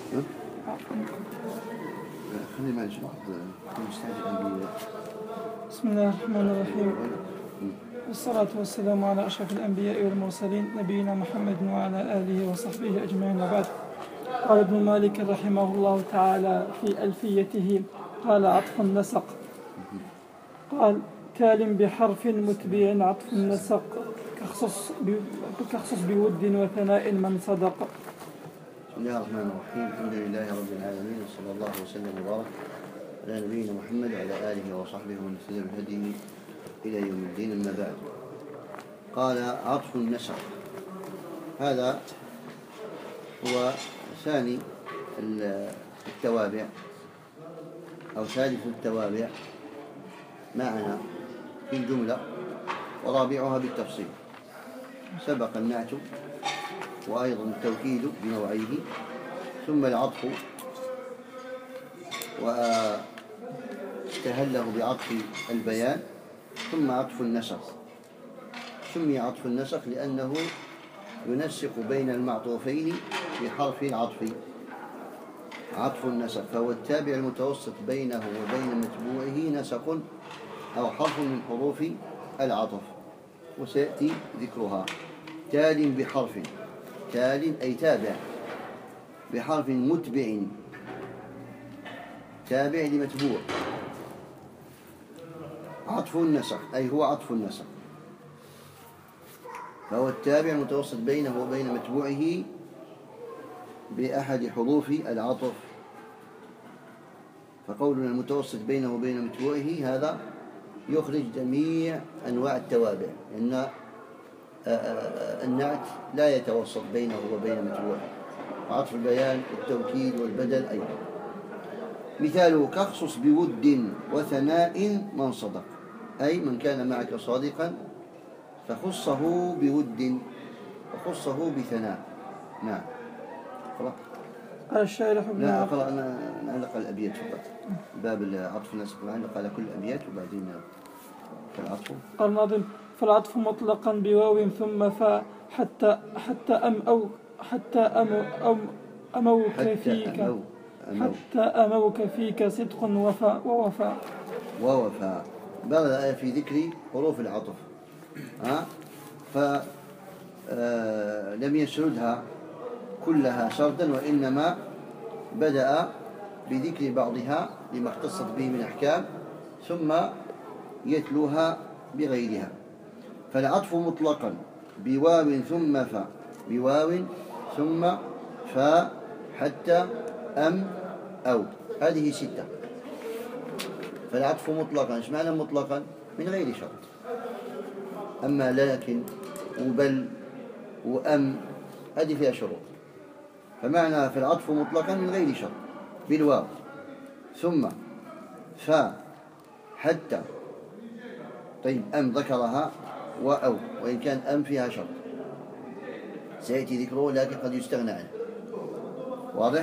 خلي معي شرح مستعجل. بسم الله الرحمن الرحيم، والصلاة والسلام على أشرف الأنبياء والمرسلين نبينا محمد وعلى آله وصحبه أجمعين. وبعد. قال ابن مالك رحمه الله تعالى في ألفيته: قال عطف النسق. قال: تال بحرف متبع عطف النسق، كخصص بود وثناء من صدق. بسم الله الرحمن الرحيم، الحمد لله رب العالمين، وصلى الله وسلم وبارك على نبينا محمد وعلى آله وصحبه ومن اهتدى بهديه إلى يوم الدين. أما بعد، قال عطف النسق. هذا هو ثاني التوابع أو ثالث التوابع معنا في الجملة، ورابعها بالتفصيل. سبق النعت وأيضا التوكيد بنوعيه، ثم العطف واستهله بعطف البيان، ثم عطف النسق. سمي عطف النسق لأنه ينسق بين المعطوفين بحرف العطف. عطف النسق فهو التابع المتوسط بينه وبين متبوعه نسق أو حرف من حروف العطف، وسيأتي ذكرها. تال بحرف، تال أي تابع، بحرف متبع، تابع لمتبوع. عطف النسق أي هو عطف النسق، فهو التابع المتوسط بينه وبين متبوعه بأحد حروف العطف. فقولنا المتوسط بينه وبين متبوعه هذا يخرج جميع أنواع التوابع، لأن النعت لا يتوسط بينه وبين متبوعه. عطف البيان والتوكيد والبدل أيضا. مثاله: كخصص بود وثناء من صدق، أي من كان معك صادقا فخصه بود وخصه بثناء. نعم. قال الشارح ابن لا أقرأ، نعلق الأبيات فقط. باب العطف النسق نعلق على كل الأبيات وبعدين العطف. قال الناظم: فالعطف مطلقا بواو ثم فا حتى أموك فيك صدق ووفاء. بعد الآية في ذكر حروف العطف، فلم يسردها كلها سردا، وإنما بدأ بذكر بعضها لما اختصت به من أحكام، ثم يتلوها بغيرها. فالعطف مطلقا بواو ثم فا، بواو ثم فا حتى أم أو، هذه 6. فالعطف مطلقا، ايش معنى مطلقا؟ من غير شرط. أما لكن وبل وأم هذه فيها شروط. فمعنى في العطف مطلقا من غير شرط بالواو ثم فا حتى. طيب أم ذكرها وأو، وإن كان أم فيها شرط سيأتي ذكره، لكن قد يستغنى عنه. واضح؟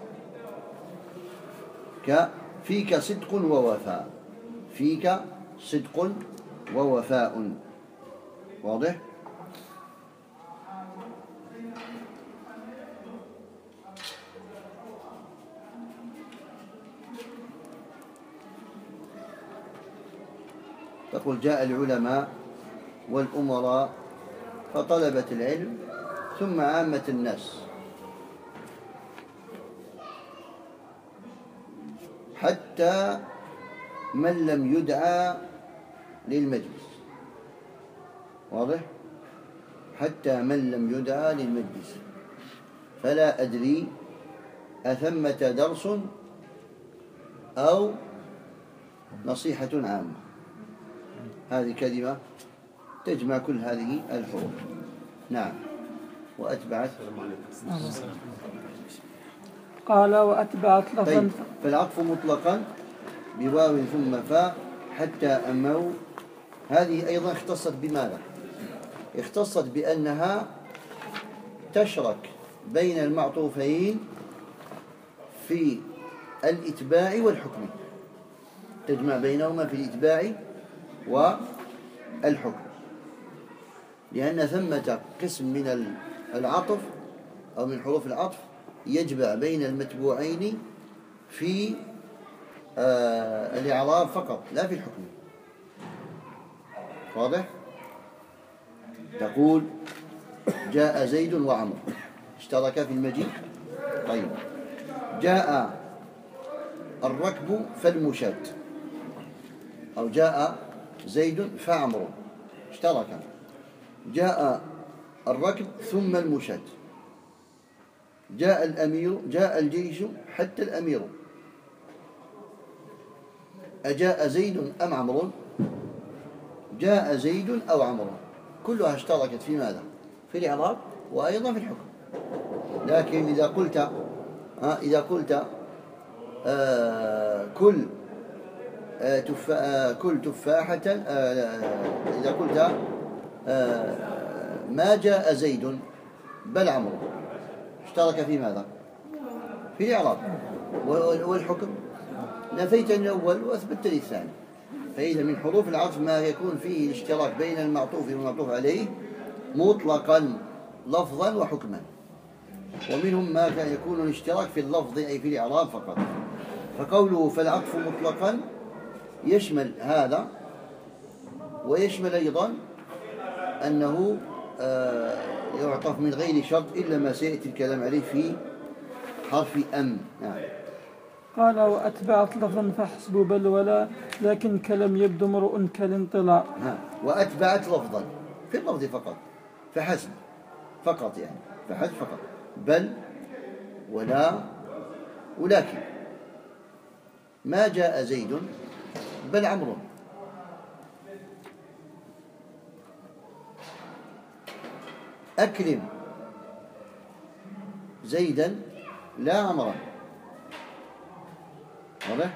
فيك صدق ووفاء، فيك صدق ووفاء. واضح؟ تقول: جاء العلماء والأمراء فطلبة العلم ثم عامة الناس، حتى من لم يدعى للمجلس. واضح؟ حتى من لم يدعى للمجلس. فلا أدري أثمة درس أو نصيحة عامة. هذه كلمة تجمع كل هذه الحروف. نعم. وأتبعت. قال: وأتبعت لفظا. طيب، فالعطف مطلقا بواو ثم فاء حتى أمو، هذه أيضا اختصت بماذا؟ اختصت بأنها تشرك بين المعطوفين في الإتباع والحكم، تجمع بينهما في الإتباع والحكم، لأن ثمة قسم من العطف أو من حروف العطف يجمع بين المتبوعين في الإعراب فقط لا في الحكم. واضح؟ تقول جاء زيد وعمر اشتركا في المجيء. طيب، جاء الركب فالمشاة، أو جاء زيد فعمر اشتركا. جاء الركب ثم المشاة. جاء الأمير، جاء الجيش حتى الأمير. أجاء زيد أم عمرو؟ جاء زيد أو عمرو، كلها اشتركت في ماذا؟ في الإعراب وأيضا في الحكم. لكن إذا قلت كل تفاحة، إذا قلت ما جاء زيد بل عمرو، اشترك في ماذا؟ في الإعراب. والحكم نفيت الأول وأثبت الثاني. فإذا من حروف العطف ما يكون فيه الاشتراك بين المعطوف والمعطوف عليه مطلقا لفظا وحكما، ومنهم ما كان يكون الاشتراك في اللفظ أي في الإعراب فقط. فقوله فالعطف مطلقا يشمل هذا، ويشمل أيضا أنه يعطف من غير شرط إلا ما سيأتي الكلام عليه في حرف أم. نعم. قال وأتبعت لفظا فحسب بل ولا لكن كلم يبدو امرؤ كالانطلاع. وأتبعت لفظا في اللفظ فقط فحسب فقط، يعني فحسب فقط، بل ولا ولكن. ما جاء زيد بل عمرو. أكرم زيدا لا عمرا. واضح؟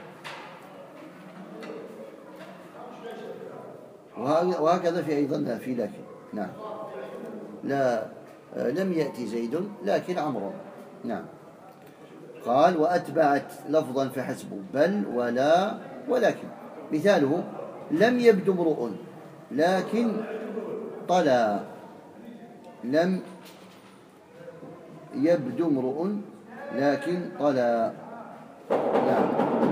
وهكذا في أيضا في لكن. نعم. لا لم يأتي زيد لكن عمرو. نعم. قال وأتبعت لفظا فحسب بل ولا ولكن. مثاله لم يبد امرؤ لكن طلى. لم يبد امرؤ لكن طلى. نعم.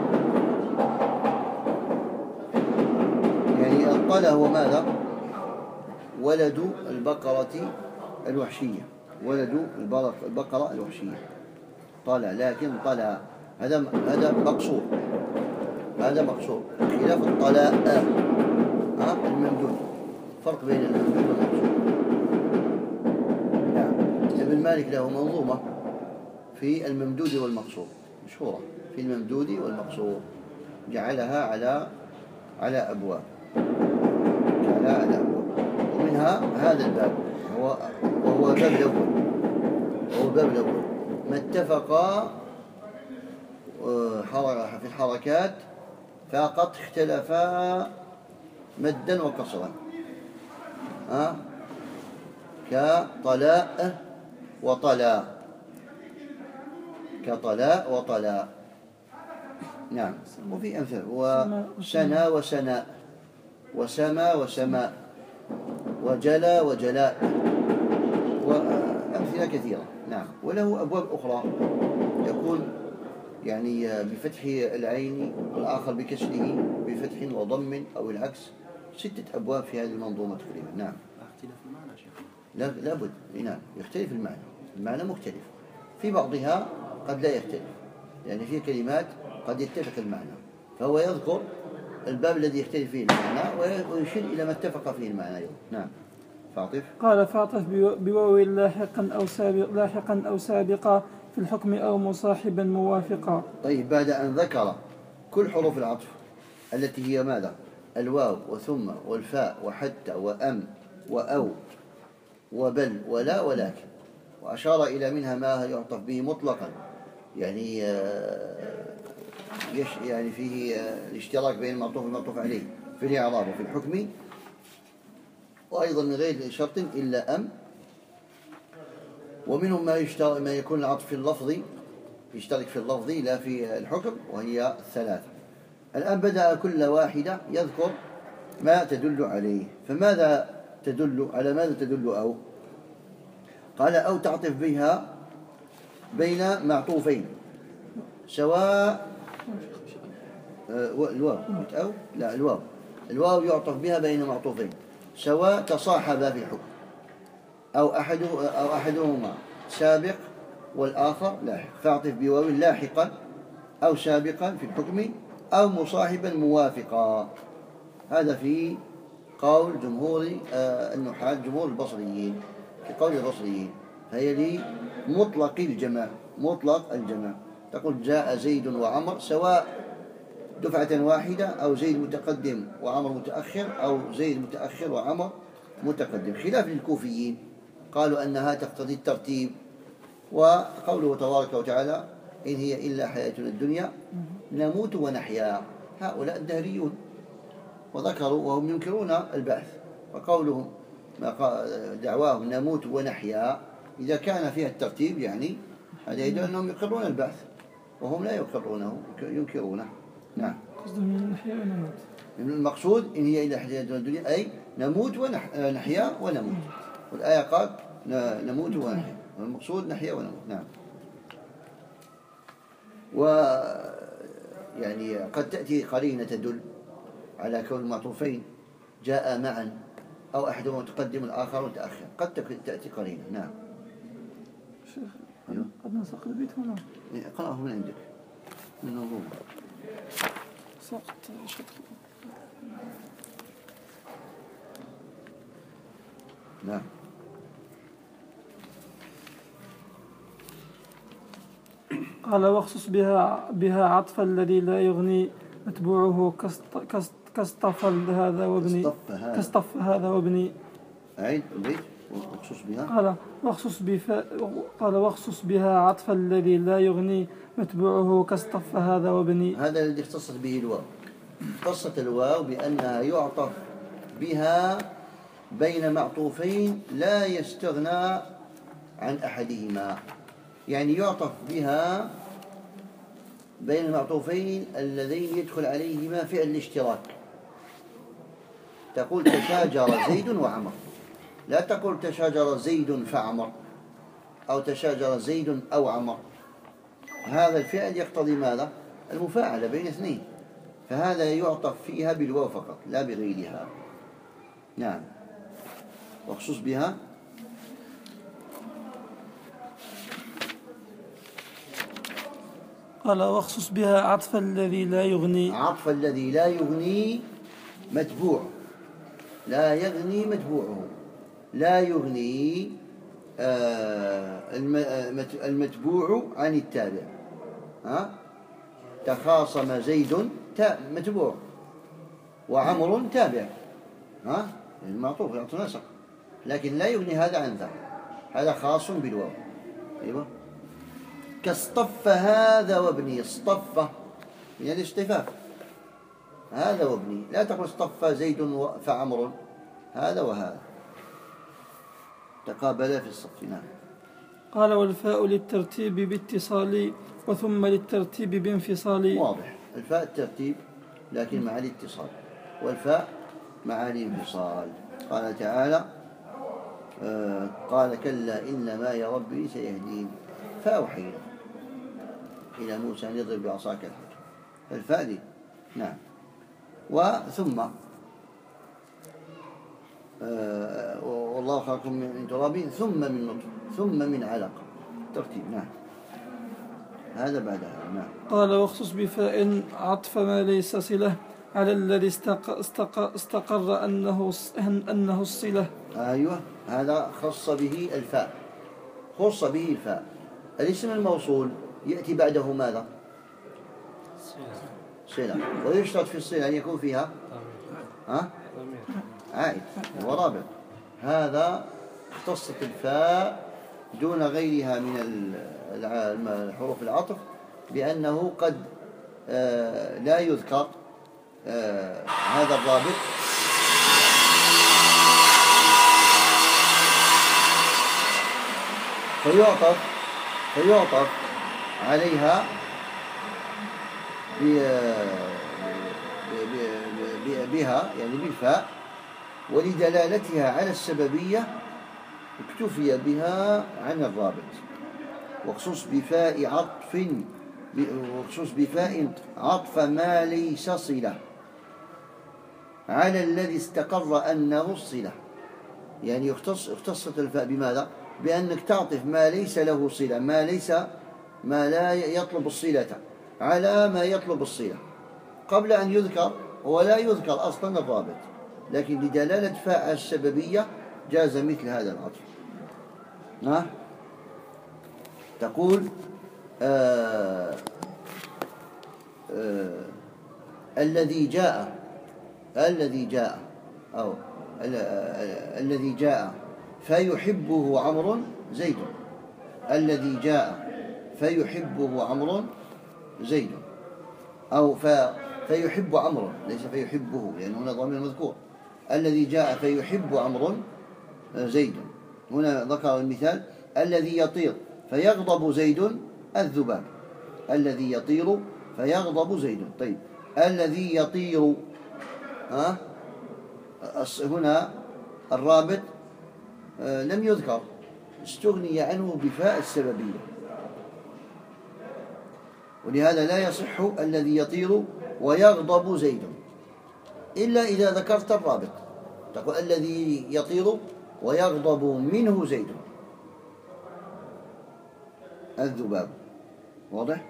يعني الطلى هو ماذا؟ ولد البقرة الوحشية، ولد البقرة الوحشية. طلى لكن طلى، هذا مقصور، هذا مقصور، خلاف الطلاء الممدود. فرق بين الممدود والمقصور. نعم. ابن مالك له منظومة في الممدود والمقصور مشهورة، في الممدود والمقصور، جعلها على أبواب، ومنها هذا الباب وهو الباب الأول. ما اتفقا في الحركات فقط اختلفا مدا وكسرا، كطلاء وطلاء، كطلاء وطلاء. نعم. وفي أمثال وسنا وسناء، وسما وسماء، وجلا وجلاء، وأمثلة كثيرة. نعم. وله أبواب أخرى يكون يعني بفتح العين والآخر بكسره بفتح وضم أو العكس. 6 أبواب في هذه المنظومة تقريبا. نعم. اختلاف المعنى شيخ. لا بد. نعم. يختلف المعنى مختلف في بعضها، قد لا يختلف، يعني في كلمات قد يتفق المعنى، فهو يذكر الباب الذي يختلف فيه المعنى ويشير إلى ما اتفق فيه المعنى. نعم. فاعطف. قال فاعطف بواو لاحقا أو سابقا في الحكم أو مصاحبا موافقا. طيب، بعد أن ذكر كل حروف العطف التي هي ماذا؟ الواو وثم والفاء وحتى وأم وأو وبل ولا ولكن، وأشار إلى منها ما يعطف به مطلقا، يعني فيه الاشتراك بين المعطوف والمعطوف عليه في الإعراب وفي الحكم، وأيضا من غير شرط إلا أم. ومنهم ما يكون العطف في اللفظ، يشترك في اللفظ لا في الحكم، وهي 3. الآن بدأ كل واحدة يذكر ما تدل عليه. فماذا تدل على ماذا تدل أو؟ قال أو تعطف بها بين معطوفين سواء الواو أو لا الواو يعطف بها بين معطوفين سواء تصاحبا في الحكم أو أحدهما سابق والآخر لاحق، فاعطف بواو لاحقا أو سابقا في الحكم أو مصاحبا موافقا. هذا في قول جمهور النحاة، جمهور البصريين، في قول البصريين، فهي لمطلق الجمع، مطلق الجمع. تقول جاء زيد وعمر سواء دفعة واحدة أو زيد متقدم وعمر متأخر أو زيد متأخر وعمر متقدم، خلاف للكوفيين قالوا أنها تقتضي الترتيب. وقوله تبارك وتعالى إن هي إلا حياتنا الدنيا نموت ونحيا، هؤلاء الدهريون وذكروا وهم ينكرون البعث، وقولهم دعواهم نموت ونحيا إذا كان فيها الترتيب يعني هذا يدل أنهم يقرون البعث وهم لا يقرونه، ينكرونه. نعم. المقصود إن هي إلا حياتنا الدنيا أي نموت ونحيا ونموت، والآية قال نموت ونحيا، والمقصود نحيا ونموت. نعم. ويعني قد تأتي قرينة تدل على كون المعطوفين جاء معا أو أحدهما متقدم الآخر متأخر، قد تأتي قرينة. نعم. شيخ قد نسق البيت هنا. اقرأه من عندك من نظوم سقط شكل. نعم. قال واخصص بها عطف الذي لا يغني متبوعه كاصطف هذا وابني كاصطف هذا وابني. أعيد البيت. واخصص بها قال واخصص بها عطف الذي لا يغني متبوعه كاصطف هذا وابني. هذا الذي اختصت به الواو، اختصت الواو بأنها يعطف بها بين معطوفين لا يستغنى عن أحدهما، يعني يعطف بها بين المعطوفين اللذين يدخل عليهما فعل الاشتراك. تقول تشاجر زيد وعمر، لا تقول تشاجر زيد فعمر أو تشاجر زيد أو عمر. هذا الفعل يقتضي ماذا؟ المفاعلة بين اثنين، فهذا يعطف فيها بالواو فقط لا بغيرها. نعم. واخصص بها قال واخصص بها عطف الذي لا يغني، عطف الذي لا يغني متبوع، لا يغني متبوعه، لا يغني المتبوع عن التابع. تخاصم زيد متبوع وعمر تابع، المعطوف يعطي نسق، لكن لا يغني هذا عن ذا، هذا خاص بالواو. أيوة. كاصطف هذا وابني، اصطف يعني اصطفاف، هذا وابني، لا تقل اصطف زيد فعمر، هذا وهذا تقابلا في الصف. نعم. قال والفاء للترتيب باتصال وثم للترتيب بانفصال. واضح، الفاء الترتيب لكن مع الاتصال، والفاء مع الانفصال. قال تعالى قال كلا إن معي ربي سيهدين فأوحينا إلى موسى أن يضرب بعصاك الحجر، الفاء دي. نعم. وثم والله خلقكم من تراب ثم من نطفة ثم من علقة، ترتيب. نعم. هذا بعدها. نعم. قال واخصص بفاء عطف ما ليس صلة على الذي استقر أنه الصلة. أيوة، هذا خص به الفاء، خص به الفاء. الاسم الموصول يأتي بعده ماذا؟ صلة، ويشترط في الصلة أن يكون فيها عائد ورابط. هذا اختصت الفاء دون غيرها من الحروف العطف بأنه قد لا يذكر هذا الرابط فيعطف عليها بها يعني بالفاء، ولدلالتها على السببية اكتفي بها عن الرابط. واخصص بفاء عطف ما ليس صلة على الذي استقر أنه الصلة. يعني اختصت الفاء بماذا؟ بأنك تعطف ما ليس له صلة، ما لا يطلب الصلة على ما يطلب الصلة قبل أن يذكر، ولا يذكر أصلا الرابط، لكن لدلالة فاء السببية جاز مثل هذا العطف. تقول الذي جاء فيحبه عمرو زيد. الذي جاء فيحبه عمرو زيد، أو فيحب عمرو، ليس فيحبه لأن هنا ضمير مذكور. الذي جاء فيحب عمرو زيد. هنا ذكر المثال الذي يطير فيغضب زيد الذباب. الذي يطير فيغضب زيد. طيب الذي يطير هنا الرابط لم يذكر، استغني عنه بفاء السببية، ولهذا لا يصح الذي يطير ويغضب زيد إلا إذا ذكرت الرابط. تقول الذي يطير ويغضب منه زيد الذباب. واضح؟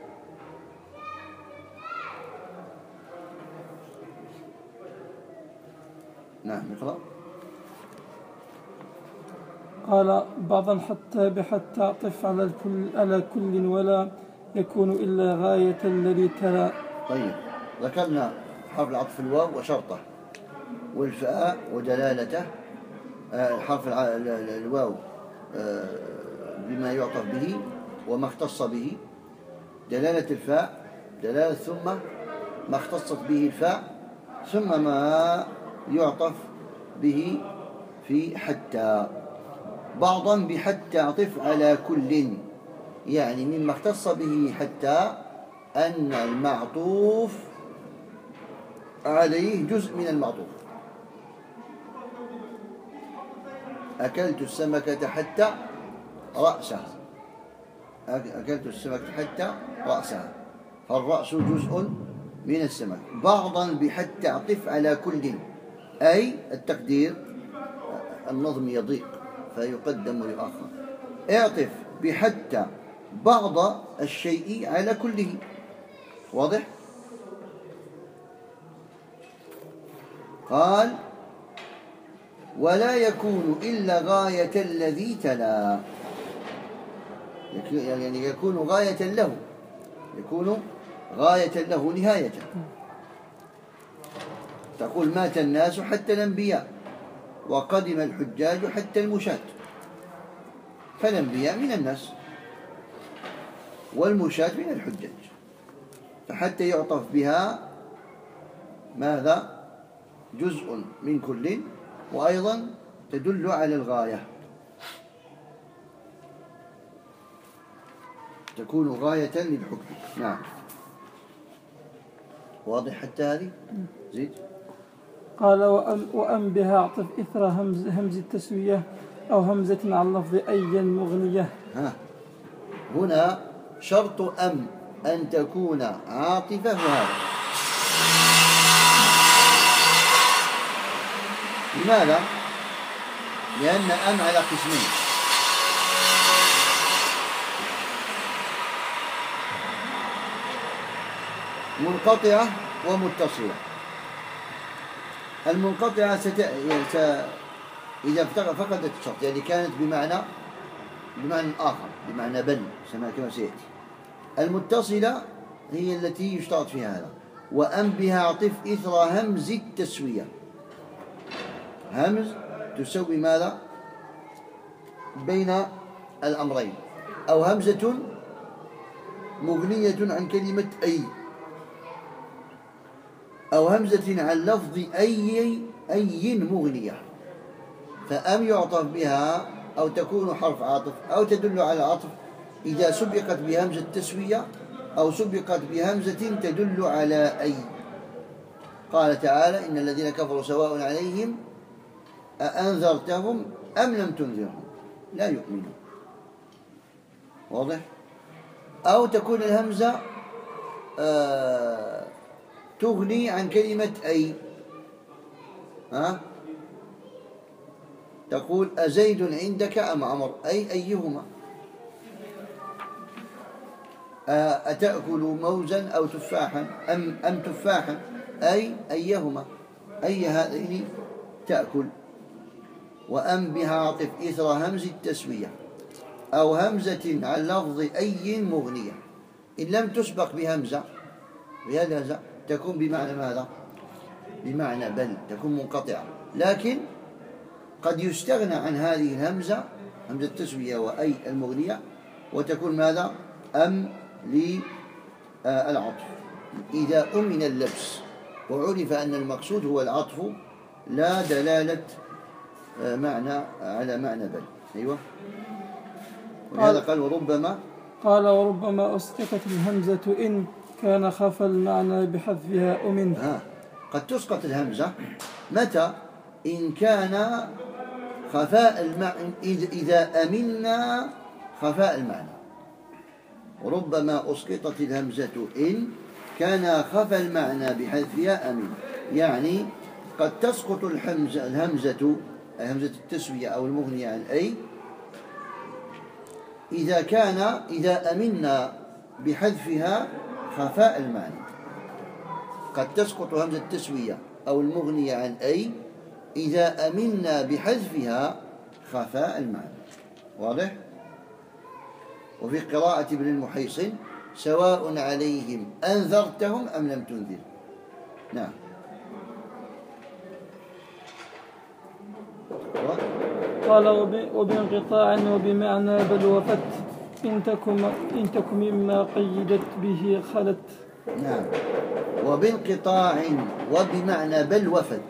نعم نقرأ. قال بعضا حتى بحتى عطف على كل ولا يكون إلا غاية الذي تلا. طيب ذكرنا حرف العطف الواو وشرطه والفاء ودلالته. حرف الواو بما يعطف به وما اختص به، دلالة الفاء دلالة ثم ما اختصت به الفاء، ثم ما يعطف به في حتى. بعضا بحتى عطف على كل، يعني مما اختص به حتى أن المعطوف عليه جزء من المعطوف. أكلت السمكة حتى رأسها، أكلت السمكة حتى رأسها، فالرأس جزء من السمك. بعضا بحتى عطف على كل، أي التقدير النظم يضيق فيقدم ويؤخر. اعطف بحتى بعض الشيء على كله. واضح؟ قال ولا يكون إلا غاية الذي تلا، يعني يكون غاية له، يكون غاية له نهاية. تقول مات الناس حتى الأنبياء، وقدم الحجاج حتى المشاة. فالأنبياء من الناس والمشاة من الحجاج، فحتى يعطف بها ماذا؟ جزء من كل، وأيضا تدل على الغاية، تكون غاية للحكم. نعم واضح حتى هذه؟ زيد. قال وأم بها عطف إثر همز التسوية أو همزة على اللفظ أيا مغنية. هنا شرط أن تكون عاطفة هذا. لماذا؟ لأن على قسمين: منقطعة ومتصلة. المنقطعة إذا فقدت الشرط، يعني كانت بمعنى آخر، بمعنى بل كما سيأتي. المتصلة هي التي يشترط فيها هذا. وأم بها عطف إثر همز التسوية. همز تسوي ماذا؟ بين الأمرين، أو همزة مغنية عن كلمة أي، أو همزة عن لفظ أي مغنية. فأم يعطف بها أو تكون حرف عاطف أو تدل على عطف إذا سبقت بهمزة تسوية أو سبقت بهمزة تدل على أي. قال تعالى: إن الذين كفروا سواء عليهم أأنذرتهم أم لم تنذرهم لا يؤمنون. واضح؟ أو تكون الهمزة تغني عن كلمة أي. تقول أزيد عندك أم عمر، أي أيهما. أتأكل موزا أو تفاحا أم تفاحا، أي أيهما، أي هذين تأكل. وأم بها عطف إثر همز التسوية أو همزة عن لفظ أي مغنية، إن لم تسبق بهمزة بهذا تكون بمعنى ماذا؟ بمعنى بل، تكون منقطعة. لكن قد يستغنى عن هذه الهمزة، همزة التسوية وأي المغنية، وتكون ماذا؟ أم للعطف إذا أمن اللبس وعرف أن المقصود هو العطف لا دلالة معنى على معنى بل. أيوة. ولهذا قال وربما أسقطت الهمزة إن كان خف المعنى بحذفها أمن. قد تسقط الهمزة متى؟ إن كان خفاء المعنى، إذا أمنا خفاء المعنى. وربما أسقطت الهمزة إن كان خفى المعنى بحذفها أمن، يعني قد تسقط الهمزة التسوية أو المغنية عن أي إذا أمنا بحذفها خفاء المعنى. قد تسقط همزة التسوية أو المغنية عن أي إذا أمنا بحذفها خفاء المعنى. واضح؟ وفي قراءة ابن المحيصن سواء عليهم أنذرتهم أم لم تنذر. نعم. قال وبانقطاع وبمعنى بل وفت إن تكن مما قيدت به خلت. نعم. وبانقطاع وبمعنى بل وفت.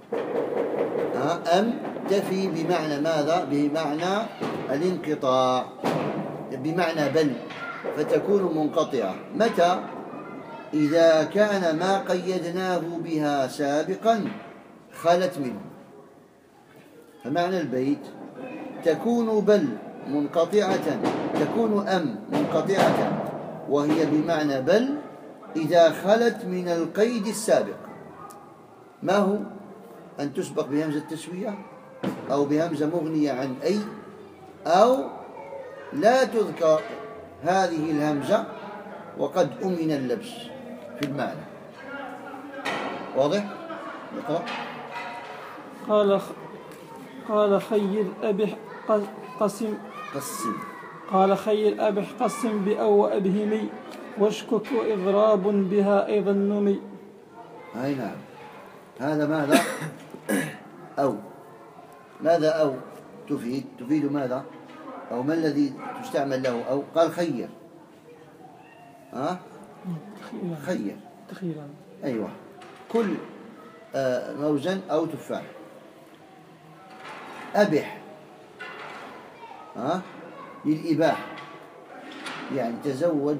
أم تفي بمعنى ماذا؟ بمعنى الانقطاع، بمعنى بل، فتكون منقطعة. متى؟ إذا كان ما قيدناه بها سابقا خلت منه. فمعنى البيت تكون بل منقطعة، تكون أم منقطعة وهي بمعنى بل إذا خلت من القيد السابق. ما هو؟ أن تسبق بهمزة التسوية أو بهمزة مغنية عن أي، أو لا تذكر هذه الهمزة وقد أمن اللبس في المعنى. واضح؟ نقرأ. قال خير أبح قسم قال خير أبح قسم بأو وأبهمي واشكك وإضراب بها أيضا نمي. أي نعم. هذا ماذا؟ أو ماذا أو تفيد ماذا؟ أو ما الذي تستعمل له أو؟ قال خير. خير تخيرا. أيوة. كل موزن أو تفاح. أبح للإباحة، يعني تزوج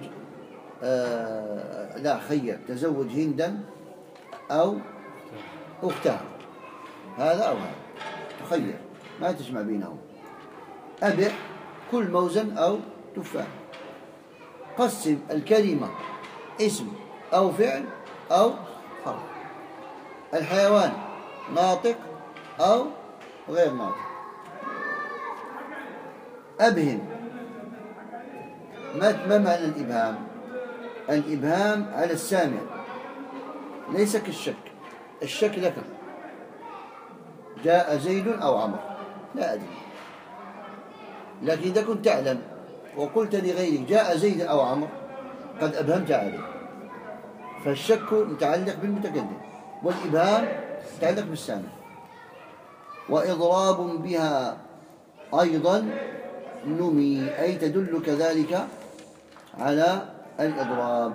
لا خير، تزوج هندا أو أختها، هذا أو هذا، تخير ما تجمع بينهم. أبح كل موزن أو تفاح. قسم الكلمة اسم أو فعل أو حرف. الحيوان ناطق أو غير ناطق. أبهم. ما معنى الإبهام؟ الإبهام على السامع، ليس كالشك. الشك لك، جاء زيد أو عمر، لا أدري. لكن إذا كنت تعلم وقلت لغيرك جاء زيد أو عمر قد أبهمت عليه. فالشك متعلق بالمتكلم والإبهام متعلق بالسامع. وإضراب بها أيضا نمي، أي تدل كذلك على الإضراب،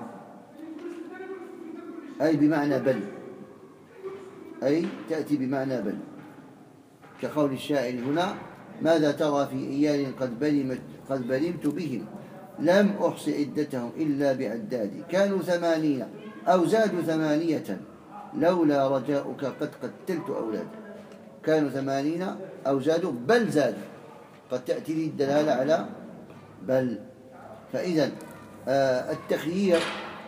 أي بمعنى بل، أي تأتي بمعنى بل، كقول الشاعر هنا: ماذا ترى في إيال قد بلمت بهم، لم أحص عدتهم إلا بعدادي، كانوا 80 أو زادوا 8 لولا رجاؤك قد قتلت أولادي. كانوا 80 أو زادوا، بل زادوا، قد تأتي لي الدلالة على بل. فإذا التخيير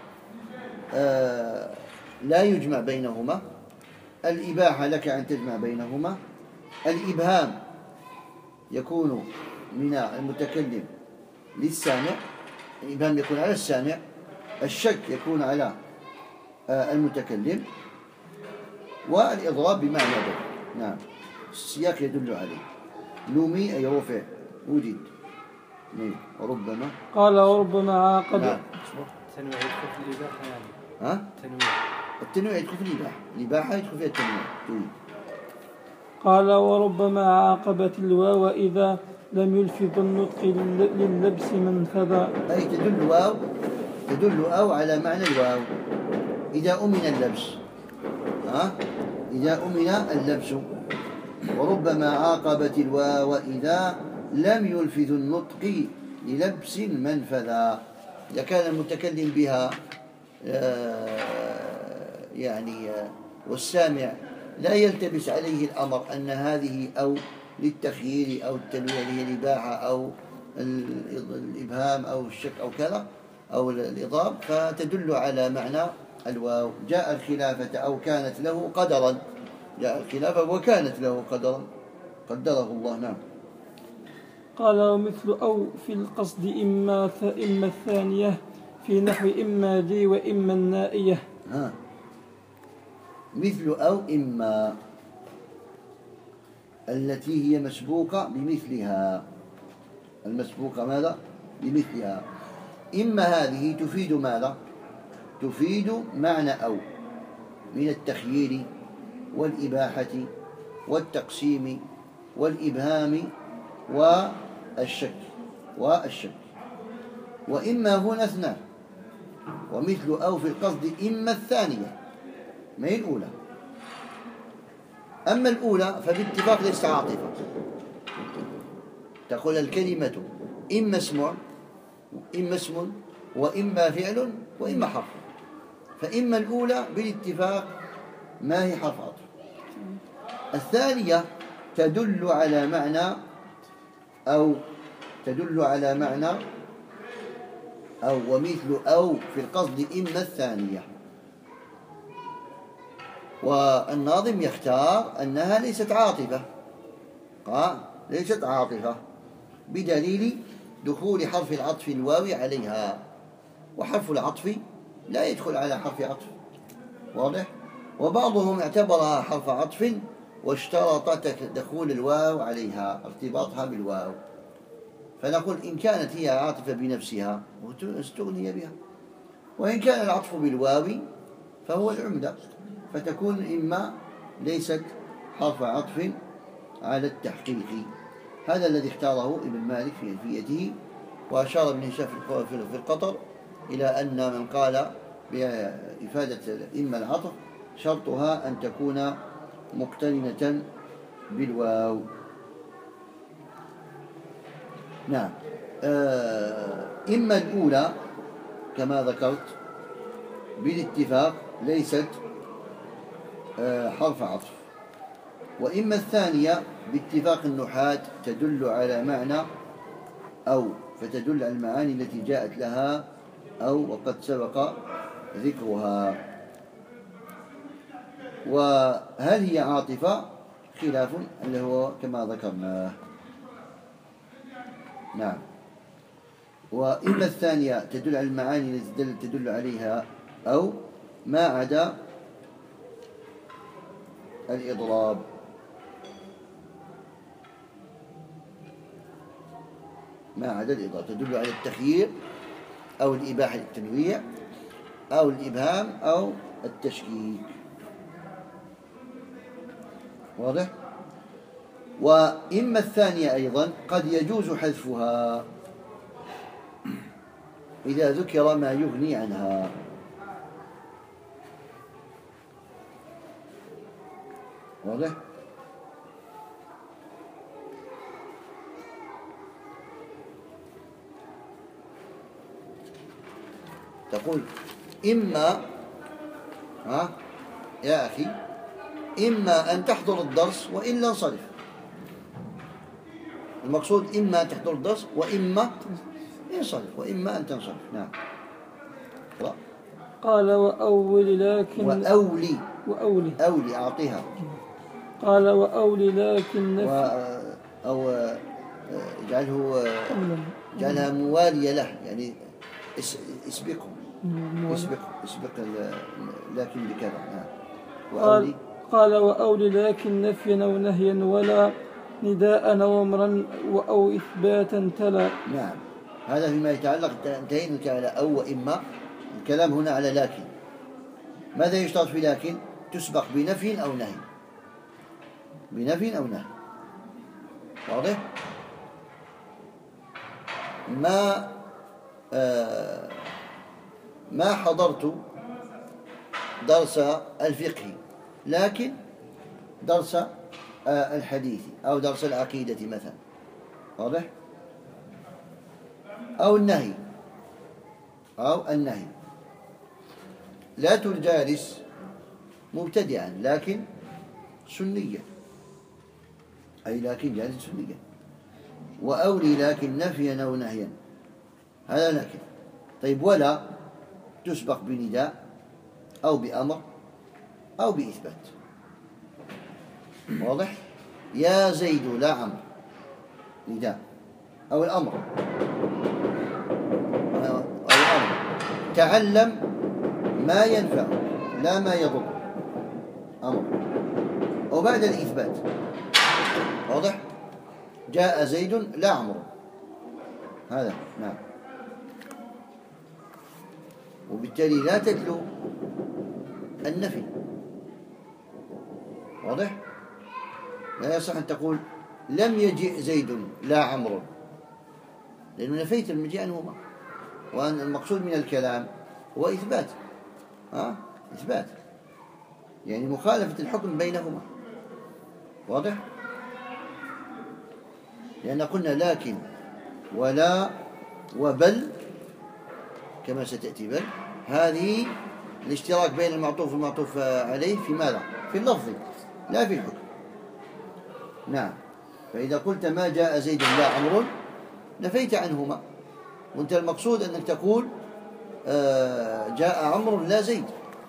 لا يجمع بينهما، الإباحة لك أن تجمع بينهما، الإبهام يكون من المتكلم للسامع، الإبهام يكون على السامع، الشك يكون على المتكلم، والإضراب بمعنى بل. نعم، السياق يدل عليه. لومي أي رفع وجد. وربما قال وربما عاقب. نعم. التنويع يدخل في الإباحة يعني. ها؟ التنويع يدخل في الإباحة، الإباحة يدخل فيها التنويع. قال وربما عاقبت الواو إذا لم يلفظ النطق لللبس منفذا. أي تدل أو على معنى الواو إذا أمن اللبس. إذا أمن اللبس. وربما عاقبت الواو إذا لم يلفظ النطق للبس منفذا، إذا كان المتكلم بها يعني والسامع لا يلتبس عليه الأمر أن هذه أو للتخيير أو التنويع اللي هي الإباحة أو الإبهام أو الشك أو كذا أو الإضراب، فتدل على معنى الواو. جاء الخلافة أو كانت له قدرا، جاء الخلافة وكانت له قدرا قدره الله. نعم. قال ومثل أو في القصد إما الثانية في نحو إما لي وإما النائية. مثل أو إما التي هي مسبوقة بمثلها، المسبوقة ماذا؟ بمثلها. إما هذه تفيد ماذا؟ تفيد معنى أو من التخيير والإباحة والتقسيم والإبهام والشك. وإما هنا اثنان، ومثل أو في القصد إما الثانية ما هي الأولى. أما الأولى فباتفاق ليست عاطفة، تقول الكلمة إما اسم وإما فعل وإما حرف، فإما الأولى بالاتفاق ما هي حرف عطف. الثانية تدل على معنى أو ومثل أو في القصد إما الثانية. والناظم يختار أنها ليست عاطفة بدليل دخول حرف العطف الواو عليها، وحرف العطف لا يدخل على حرف عطف، واضح؟ وبعضهم اعتبرها حرف عطف واشترط دخول الواو عليها، ارتباطها بالواو. فنقول إن كانت هي عاطفة بنفسها استغني بها، وإن كان العطف بالواو فهو العمدة، فتكون إما ليست حرف عطف على التحقيق. هذا الذي اختاره ابن مالك في ألفيته. وأشار ابن هشام في القطر إلى أن من قال بإفادة إما العطف شرطها أن تكون مقترنة بالواو. نعم. إما الأولى كما ذكرت بالاتفاق ليست حرف عطف، وإما الثانية باتفاق النحاة تدل على معنى أو، فتدل على المعاني التي جاءت لها أو وقد سبق ذكرها. وهل هي عاطفة؟ خلاف اللي هو كما ذكرناه. نعم. وإما الثانية تدل على المعاني التي تدل عليها أو ما عدا الإضراب. تدل على التخيير أو الإباحة للتنويع أو الإبهام أو التشكيك، واضح؟ وإما الثانية أيضا قد يجوز حذفها إذا ذكر ما يغني عنها، واضح؟ تقول إما يا أخي إما أن تحضر الدرس وإلا انصرف. المقصود إما تحضر الدرس وإما انصرف، وإما أن تنصرف. نعم. قال وأول لكن وأولي أعطيها. قال وأولي لكن أو اجعلها موالية له، يعني اسبقهم اسبق لكن بكذا. نعم. وأولي قال وأولي لكن نفيا أو نهيا ولا نداء أو أمرا أو إثباتا تلا. نعم. هذا فيما يتعلق، انتهينا على أو وإما. الكلام هنا على لكن. ماذا يشترط في لكن؟ تسبق بنفي أو نهي. بنفي أو نهي. واضح؟ ما حضرت درس الفقه، لكن درس الحديث أو درس العقيدة مثلا. واضح؟ أو النهي لا تجالس مبتدعا لكن سنيا، أي لكن جالس سنيا. وأولي لكن نفيا أو نهيا، هذا لكن. طيب ولا تسبق بنداء أو بأمر أو بإثبات. واضح؟ يا زيد لا عمرو، نداء. أو الأمر تعلم ما ينفع لا ما يضر، أمر. أو بعد الإثبات. واضح؟ جاء زيد لا عمرو، هذا. نعم. وبالتالي لا تتلو النفي. واضح؟ لا يصح أن تقول لم يجئ زيد لا عمرو، لأنه نفيت المجيء عنهما، وأن المقصود من الكلام هو إثبات. إثبات يعني مخالفة الحكم بينهما. واضح؟ لأن قلنا لكن ولا وبل كما ستأتي بل، هذه الاشتراك بين المعطوف والمعطوف عليه في ماذا؟ في اللفظ لا في الحكم. نعم. فإذا قلت ما جاء زيد لا عمرو نفيت عنهما، وانت المقصود أنك تقول جاء عمرو لا زيد.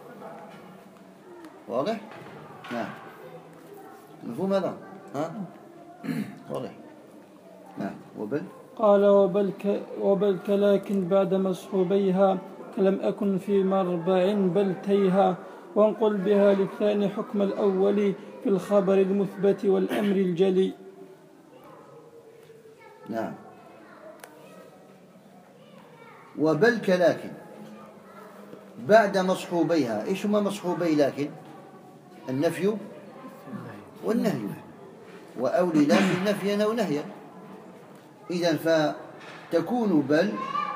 واضح؟ نعم. مفهوم هذا؟ واضح. نعم. وبل قال وبل كلاكن بعد مصحوبيها كلم أكن في مربع بل تيها، وانقل بها للثاني حكم الأول في الخبر المثبت والأمر الجلي. نعم. وبل كلاكن بعد مصحوبيها. إيش هما مصحوبي لكن؟ النفي والنهي. وأولي لكن نفيا أو نهيا. إذن فتكون بل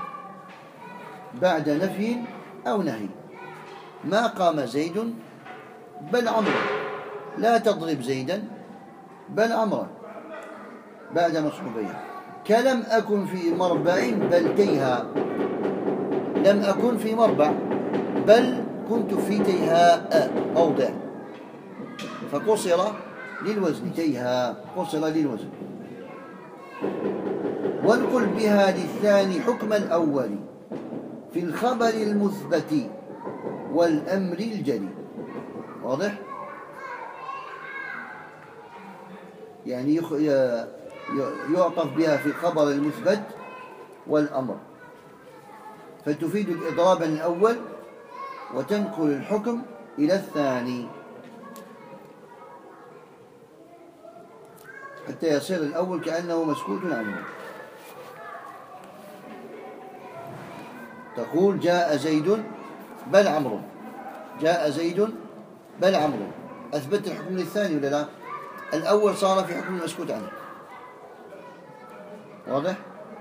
بعد نفي أو نهي. ما قام زيد بل عمرو، لا تضرب زيدا بل عمرا، بعد مصحوبيها. كلم أكن في مربع بل تيها. لم أكن في مربع بل كنت في تيهاء موضع، فقصر للوزن. تيها قصر للوزن. وانقل بها للثاني حكم الأول في الخبر المثبت والأمر الجلي. واضح؟ يعني يعطف بها في الخبر المثبت والأمر، فتفيد الإضراب الأول وتنقل الحكم إلى الثاني حتى يصير الأول كأنه مسكوت عنه. تقول جاء زيد بل عمرو، جاء زيد بل عمرو، أثبت الحكم للثاني ولا لا؟ الأول صار في حكم المسكوت عنه. واضح؟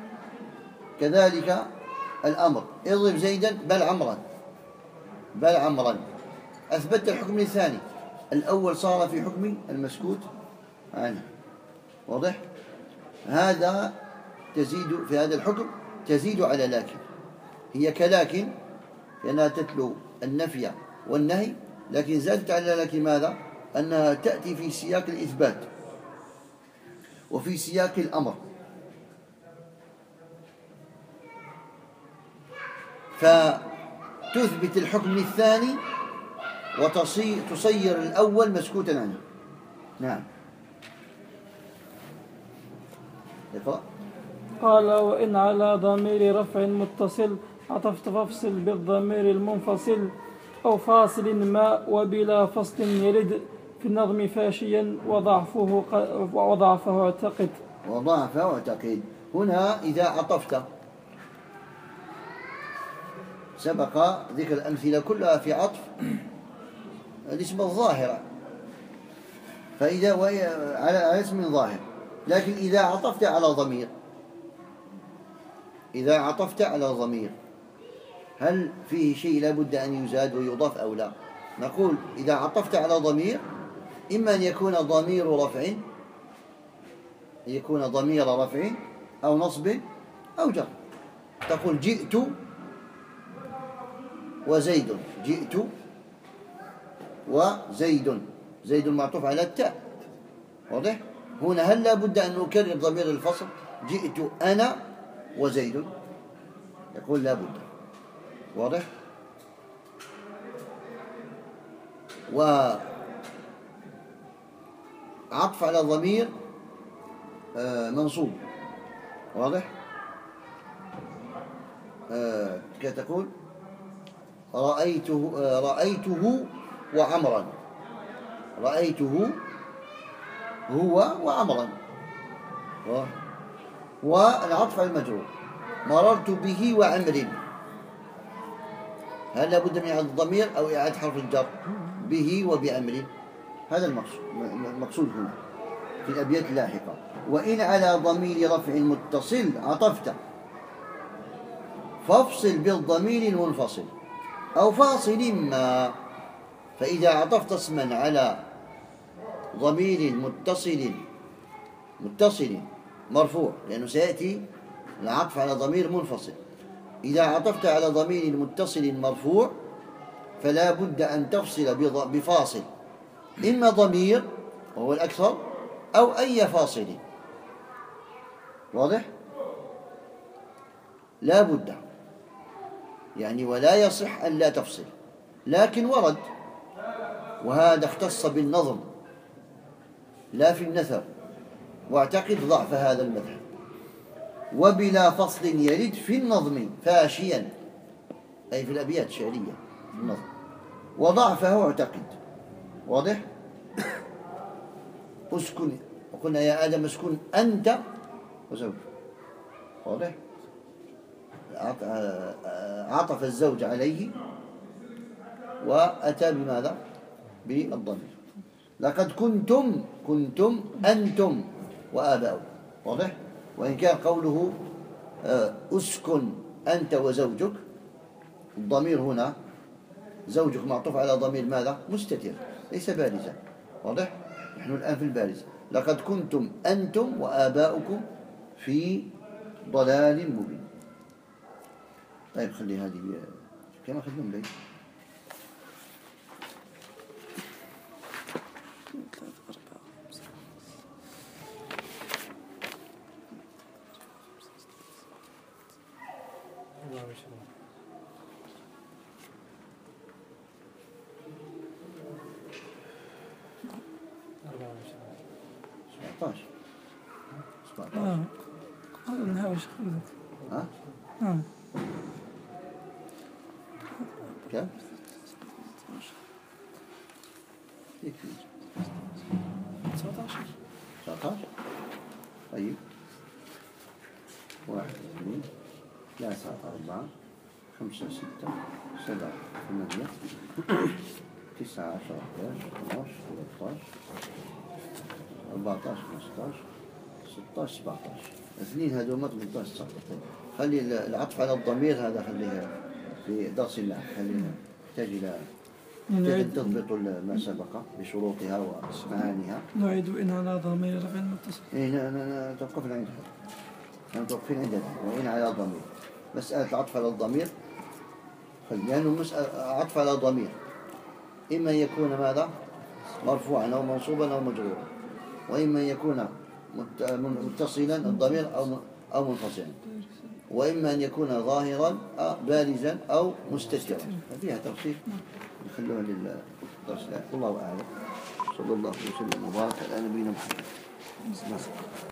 كذلك الأمر اضرب زيدا بل عمرا، بل عمرا، أثبت الحكم للثاني، الأول صار في حكم المسكوت عنه. واضح؟ هذا تزيد في هذا الحكم، تزيد على لكن، هي كلاكن لأنها تتلو النفي والنهي، لكن زادت على لكن ماذا؟ أنها تأتي في سياق الإثبات وفي سياق الأمر. فتثبت الحكم للثاني وتصير الأول مسكوتا عنه. نعم. اقرأ. قال وإن على ضمير رفع متصل عطفت فافصل بالضمير المنفصل أو فاصل ما وبلا فصل يرد في النظم فاشيا وضعفه اعتقد. وضعفه اعتقد. هنا إذا عطفت، سبق ذكر الأمثلة كلها في عطف الاسم الظاهرة، فإذا على اسم ظاهر، لكن إذا عطفت على ضمير، إذا عطفت على ضمير هل فيه شيء لابد أن يزاد ويضاف أو لا؟ نقول إذا عطفت على ضمير إما أن يكون ضمير رفع أو نصب أو جر. تقول جئت وزيد، جئت وزيد، زيد معطوف على التاء، واضح؟ هنا هل لابد أن نكرر ضمير الفصل جئت أنا وزيد؟ يقول لابد، واضح؟ وعطف على ضمير منصوب، واضح؟ كتقول رأيته وعمرا، رأيته هو وعمرا. والعطف على المجرور مررت به وعمر، هل لابد من إعادة الضمير أو إعادة حرف الجر؟ به وبعمر، هذا المقصود هنا في الأبيات اللاحقة. وإن على ضمير رفع متصل عطفت فافصل بالضمير المنفصل أو فاصل ما. فإذا عطفت اسما على ضمير متصل مرفوع، لأنه سيأتي العطف على ضمير منفصل، إذا عطفت على ضمير متصل مرفوع فلا بد أن تفصل بفاصل، إما ضمير وهو الأكثر أو أي فاصل، واضح؟ لا بد يعني، ولا يصح أن لا تفصل، لكن ورد، وهذا اختص بالنظم لا في النثر، واعتقد ضعف هذا المذهب. وبلا فصل يرد في النظم فاشيا، أي في الأبيات الشعرية في النظم، وضعفه اعتقد، واضح؟ اسكن، وقلنا يا آدم اسكن أنت وزوجك، واضح؟ عطف الزوج عليه وأتى بماذا؟ بالضمير. لقد كنتم أنتم وآباؤكم، واضح؟ وإن كان قوله اسكن أنت وزوجك، الضمير هنا زوجك معطوف على ضمير ماذا؟ مستتر، ليس بارزا، واضح؟ نحن الآن في البارز. لقد كنتم أنتم وآباؤكم في ضلال مبين. طيب خلي هذه كما أخذنا بيت. ها؟ كم؟ يكفي 19. طيب 1 2 3 4 5 6 7 8 9 10 11 12 13 14 15 16 17 اثنين هذول ما 18 19. خلي العطف على الضمير هذا خليها في درس الله، خلينا نحتاج إلى تضبط ما سبق بشروطها ومعانيها. نعيد إن على ضمير رفع متصل. إيه توقفنا عندها، توقفين عندها. وإن على ضمير، مسألة العطف على الضمير، لأنه مسألة عطف على ضمير إما يكون ماذا؟ مرفوعا أو منصوبا أو مجرورا، وإما يكون متصلا الضمير أو منفصلا. وإما أن يكون ظاهرا بارزا أو مستترا، فيها تفصيل نخلوها للدرس. والله أعلم. صلى الله وسلم وبارك على نبينا محمد.